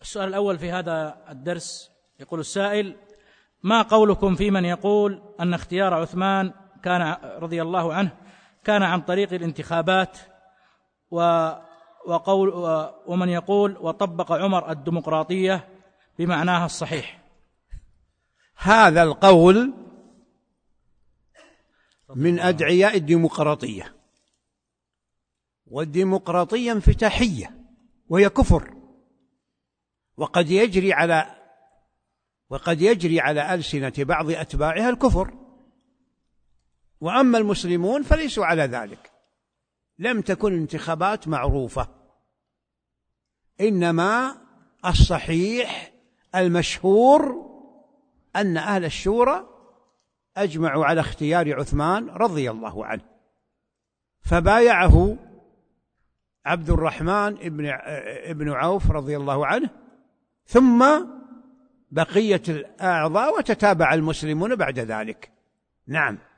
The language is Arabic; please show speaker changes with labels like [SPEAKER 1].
[SPEAKER 1] السؤال الأول في هذا الدرس، يقول السائل: ما قولكم في من يقول أن اختيار عثمان كان رضي الله عنه كان عن طريق الانتخابات، ومن يقول وطبق عمر الديمقراطية بمعناها الصحيح؟
[SPEAKER 2] هذا القول من أدعياء الديمقراطية، والديمقراطية انفتاحية وهي كفر، وقد يجري على ألسنة بعض أتباعها الكفر، وأما المسلمون فليسوا على ذلك. لم تكن انتخابات معروفة، إنما الصحيح المشهور أن أهل الشورى أجمعوا على اختيار عثمان رضي الله عنه، فبايعه عبد الرحمن ابن عوف رضي الله عنه، ثم بقية الأعضاء، وتتابع المسلمون بعد ذلك. نعم.